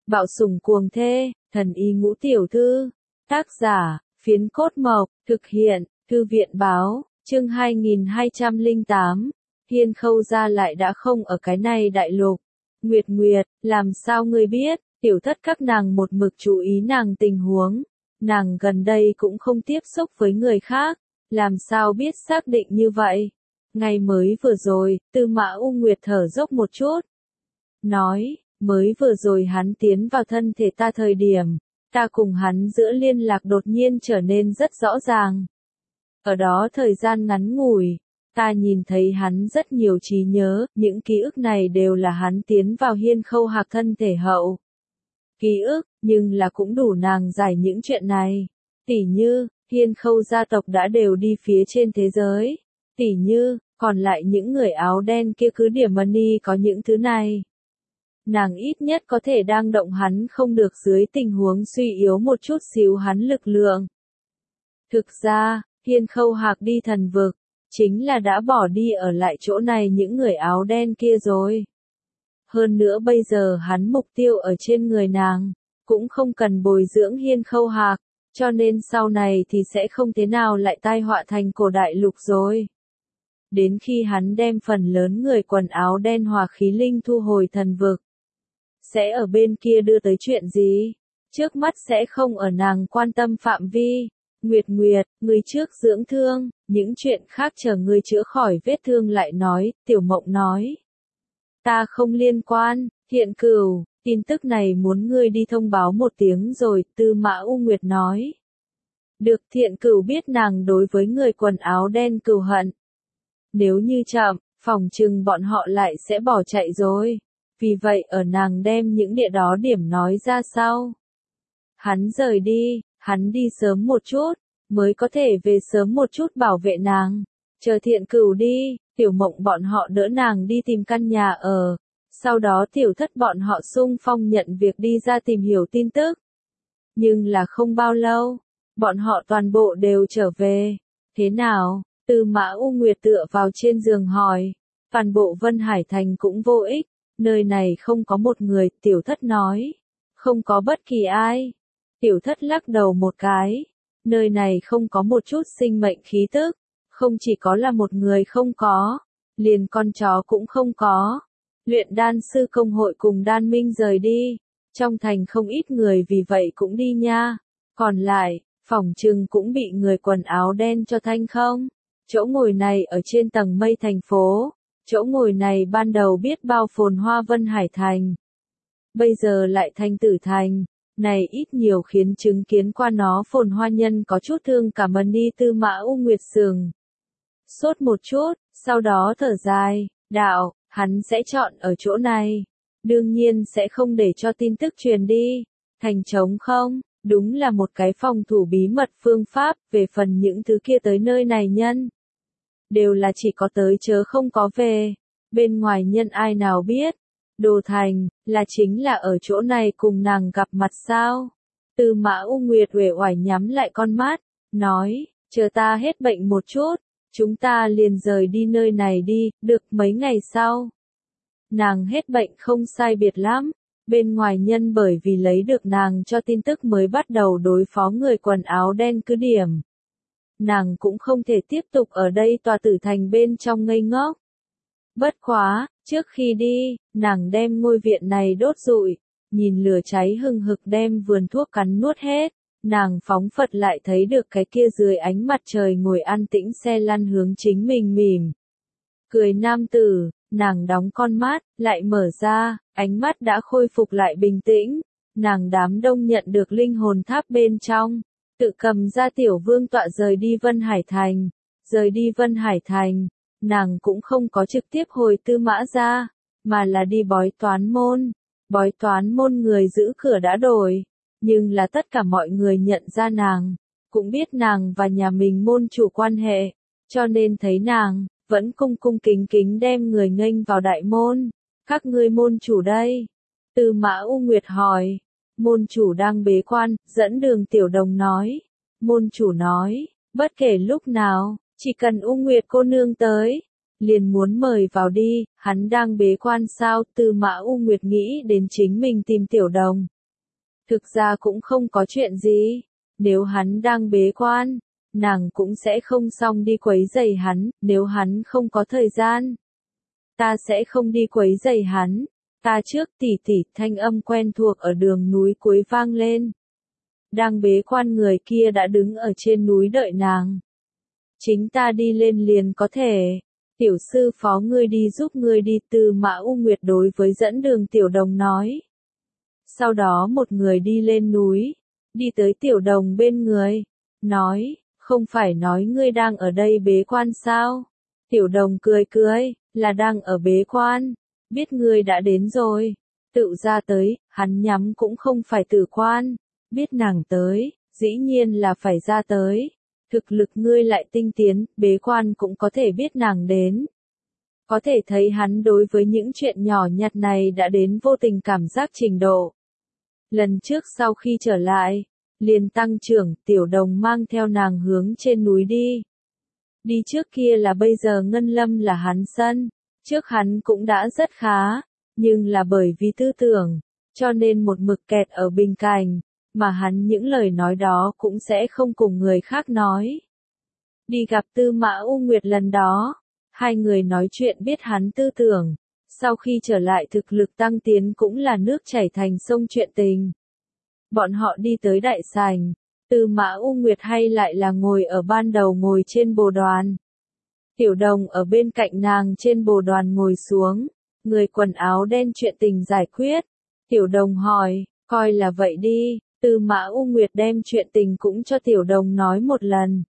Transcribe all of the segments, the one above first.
Bạo sủng cuồng thê, thần y ngũ tiểu thư. Tác giả, Phiến Cốt Mộc, thực hiện, Thư viện báo, chương 2208. Hiên Khâu gia lại đã không ở cái này đại lục. Nguyệt Nguyệt, làm sao ngươi biết? Tiểu thất các nàng một mực chú ý nàng tình huống. Nàng gần đây cũng không tiếp xúc với người khác. Làm sao biết xác định như vậy? Ngày mới vừa rồi, Tư Mã U Nguyệt thở dốc một chút. Nói, mới vừa rồi hắn tiến vào thân thể ta thời điểm, ta cùng hắn giữa liên lạc đột nhiên trở nên rất rõ ràng. Ở đó thời gian ngắn ngủi, ta nhìn thấy hắn rất nhiều trí nhớ, những ký ức này đều là hắn tiến vào Hiên Khâu Hạc thân thể hậu. Ký ức, nhưng là cũng đủ nàng giải những chuyện này. Tỉ như, Hiên Khâu gia tộc đã đều đi phía trên thế giới. Tỉ như, còn lại những người áo đen kia cứ điểm money có những thứ này. Nàng ít nhất có thể đang động hắn không được dưới tình huống suy yếu một chút xíu hắn lực lượng. Thực ra, Hiên Khâu Hạc đi thần vực, chính là đã bỏ đi ở lại chỗ này những người áo đen kia rồi. Hơn nữa bây giờ hắn mục tiêu ở trên người nàng, cũng không cần bồi dưỡng Hiên Khâu Hạc, cho nên sau này thì sẽ không thế nào lại tai họa thành cổ đại lục rồi. Đến khi hắn đem phần lớn người quần áo đen hòa khí linh thu hồi thần vực, sẽ ở bên kia đưa tới chuyện gì? Trước mắt sẽ không ở nàng quan tâm phạm vi. Nguyệt Nguyệt, người trước dưỡng thương, những chuyện khác chờ ngươi chữa khỏi vết thương lại nói, Tiểu Mộng nói. Ta không liên quan, Thiện Cửu, tin tức này muốn ngươi đi thông báo một tiếng rồi, Tư Mã U Nguyệt nói. Được, Thiện Cửu biết nàng đối với người quần áo đen cừu hận. Nếu như chậm, phòng trừng bọn họ lại sẽ bỏ chạy rồi. Vì vậy ở nàng đem những địa đó điểm nói ra sau. Hắn rời đi, hắn đi sớm một chút, mới có thể về sớm một chút bảo vệ nàng. Chờ Thiện Cửu đi, Tiểu Mộng bọn họ đỡ nàng đi tìm căn nhà ở. Sau đó Tiểu Thất bọn họ xung phong nhận việc đi ra tìm hiểu tin tức. Nhưng là không bao lâu, bọn họ toàn bộ đều trở về. Thế nào? Tư Mã U Nguyệt tựa vào trên giường hỏi. Toàn bộ Vân Hải Thành cũng vô ích. Nơi này không có một người, Tiểu Thất nói. Không có bất kỳ ai. Tiểu Thất lắc đầu một cái. Nơi này không có một chút sinh mệnh khí tức. Không chỉ có là một người không có. Liền con chó cũng không có. Luyện đan sư công hội cùng đan minh rời đi. Trong thành không ít người vì vậy cũng đi nha. Còn lại, phỏng chừng cũng bị người quần áo đen cho thanh không. Chỗ ngồi này ở trên tầng mây thành phố. Chỗ ngồi này ban đầu biết bao phồn hoa Vân Hải Thành. Bây giờ lại thành Tử Thành. Này ít nhiều khiến chứng kiến qua nó phồn hoa nhân có chút thương cả money. Tư Mã U Nguyệt sừng sốt một chút, sau đó thở dài, đạo, hắn sẽ chọn ở chỗ này. Đương nhiên sẽ không để cho tin tức truyền đi. Thành trống không, đúng là một cái phòng thủ bí mật phương pháp. Về phần những thứ kia tới nơi này nhân, đều là chỉ có tới chớ không có về. Bên ngoài nhân ai nào biết. Đồ Thành, là chính là ở chỗ này cùng nàng gặp mặt sao? Tư Mã U Nguyệt uể oải nhắm lại con mắt, nói, chờ ta hết bệnh một chút, chúng ta liền rời đi nơi này đi, được mấy ngày sau. Nàng hết bệnh không sai biệt lắm, bên ngoài nhân bởi vì lấy được nàng cho tin tức mới bắt đầu đối phó người quần áo đen cứ điểm. Nàng cũng không thể tiếp tục ở đây tòa Tử Thành bên trong ngây ngốc. Bất quá, trước khi đi, nàng đem ngôi viện này đốt rụi, nhìn lửa cháy hừng hực đem vườn thuốc cắn nuốt hết, nàng phóng phật lại thấy được cái kia dưới ánh mặt trời ngồi an tĩnh xe lăn hướng chính mình mỉm. Cười nam tử, nàng đóng con mắt, lại mở ra, ánh mắt đã khôi phục lại bình tĩnh, nàng đám đông nhận được linh hồn tháp bên trong, tự cầm ra tiểu vương tọa rời đi Vân Hải Thành, rời đi Vân Hải Thành. Nàng cũng không có trực tiếp hồi Tư Mã ra, mà là đi bói toán môn. Bói toán môn người giữ cửa đã đổi, nhưng là tất cả mọi người nhận ra nàng, cũng biết nàng và nhà mình môn chủ quan hệ, cho nên thấy nàng, vẫn cung cung kính kính đem người nghênh vào đại môn. Các ngươi môn chủ đây? Tư Mã U Nguyệt hỏi. Môn chủ đang bế quan, dẫn đường Tiểu Đồng nói. Môn chủ nói, bất kể lúc nào, chỉ cần U Nguyệt cô nương tới, liền muốn mời vào đi. Hắn đang bế quan sao? Tư Mã U Nguyệt nghĩ đến chính mình tìm Tiểu Đồng, Thực ra cũng không có chuyện gì. Nếu hắn đang bế quan, nàng cũng sẽ không xong đi quấy rầy hắn, nếu hắn không có thời gian. Ta sẽ không đi quấy rầy hắn. Ta trước tỷ tỷ, thanh âm quen thuộc ở đường núi cuối vang lên. Đang bế quan người kia đã đứng ở trên núi đợi nàng. Chính ta đi lên liền có thể. Tiểu sư phó ngươi đi giúp ngươi đi, Tư Mã U Nguyệt đối với dẫn đường Tiểu Đồng nói. Sau đó một người đi lên núi, đi tới Tiểu Đồng bên người, nói, không phải nói ngươi đang ở đây bế quan sao? Tiểu Đồng cười cười, là đang ở bế quan, biết ngươi đã đến rồi, tự ra tới, hắn nhắm cũng không phải tử quan, biết nàng tới, dĩ nhiên là phải ra tới. Thực lực ngươi lại tinh tiến, bế quan cũng có thể biết nàng đến. Có thể thấy hắn đối với những chuyện nhỏ nhặt này đã đến vô tình cảm giác trình độ. Lần trước sau khi trở lại, liền tăng trưởng, Tiểu Đồng mang theo nàng hướng trên núi đi. Đi trước kia là bây giờ Ngân Lâm là hắn sân, trước hắn cũng đã rất khá, nhưng là bởi vì tư tưởng, cho nên một mực kẹt ở bình cảnh, mà hắn những lời nói đó cũng sẽ không cùng người khác nói. Đi gặp Tư Mã U Nguyệt lần đó, hai người nói chuyện biết hắn tư tưởng, sau khi trở lại thực lực tăng tiến cũng là nước chảy thành sông chuyện tình. Bọn họ đi tới đại sảnh, Tư Mã U Nguyệt hay lại là ngồi ở ban đầu ngồi trên bồ đoàn. Tiểu Đồng ở bên cạnh nàng trên bồ đoàn ngồi xuống, người quần áo đen chuyện tình giải quyết. Tiểu Đồng hỏi, coi là vậy đi, Tư Mã U Nguyệt đem chuyện tình cũng cho Tiểu Đồng nói một lần.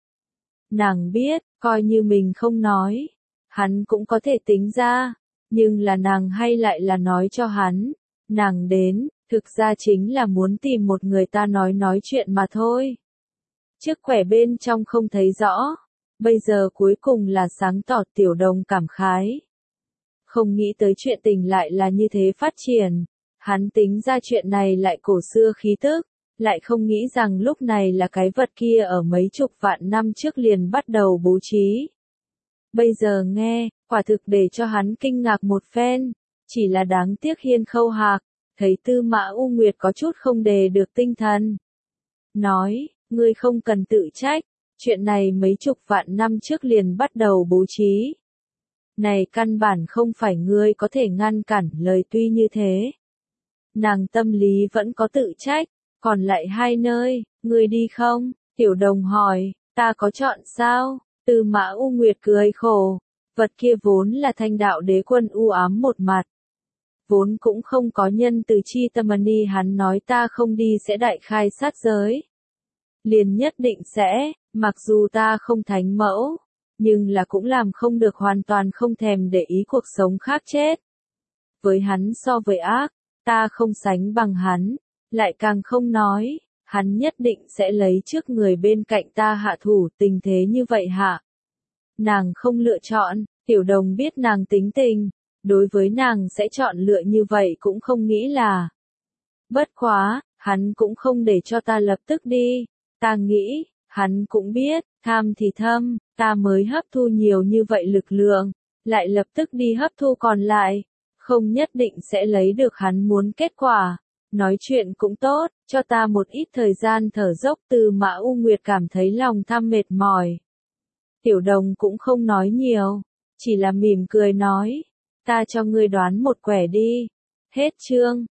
Nàng biết, coi như mình không nói, hắn cũng có thể tính ra, nhưng là nàng hay lại là nói cho hắn. Nàng đến, thực ra chính là muốn tìm một người ta nói chuyện mà thôi. Trước quẻ bên trong không thấy rõ, bây giờ cuối cùng là sáng tỏ. Tiểu Đồng cảm khái. Không nghĩ tới chuyện tình lại là như thế phát triển, hắn tính ra chuyện này lại cổ xưa khí tức, lại không nghĩ rằng lúc này là cái vật kia ở mấy chục vạn năm trước liền bắt đầu bố trí. Bây giờ nghe, quả thực để cho hắn kinh ngạc một phen, chỉ là đáng tiếc Hiên Khâu Hạc, thấy Tư Mã U Nguyệt có chút không đề được tinh thần. Nói, ngươi không cần tự trách, chuyện này mấy chục vạn năm trước liền bắt đầu bố trí. Này căn bản không phải ngươi có thể ngăn cản, lời tuy như thế. Nàng tâm lý vẫn có tự trách, còn lại hai nơi, ngươi đi không? Tiểu Đồng hỏi, ta có chọn sao? Tư Mã U Nguyệt cười khổ, vật kia vốn là Thanh Đạo Đế Quân u ám một mặt. Vốn cũng không có nhân từ chi tâm ni, hắn nói ta không đi sẽ đại khai sát giới. Liền nhất định sẽ, mặc dù ta không thánh mẫu, nhưng là cũng làm không được hoàn toàn không thèm để ý cuộc sống khác chết. Với hắn so với ác, ta không sánh bằng hắn, lại càng không nói, hắn nhất định sẽ lấy trước người bên cạnh ta hạ thủ, tình thế như vậy hạ. Nàng không lựa chọn, Tiểu Đồng biết nàng tính tình, đối với nàng sẽ chọn lựa như vậy cũng không nghĩ là. Bất quá, hắn cũng không để cho ta lập tức đi, ta nghĩ, hắn cũng biết, tham thì thâm, ta mới hấp thu nhiều như vậy lực lượng, lại lập tức đi hấp thu còn lại, không nhất định sẽ lấy được hắn muốn kết quả. Nói chuyện cũng tốt, cho ta một ít thời gian thở dốc. Tư Mã U Nguyệt cảm thấy lòng tham mệt mỏi. Tiểu Đồng cũng không nói nhiều, chỉ là mỉm cười nói, ta cho ngươi đoán một quẻ đi. Hết chương.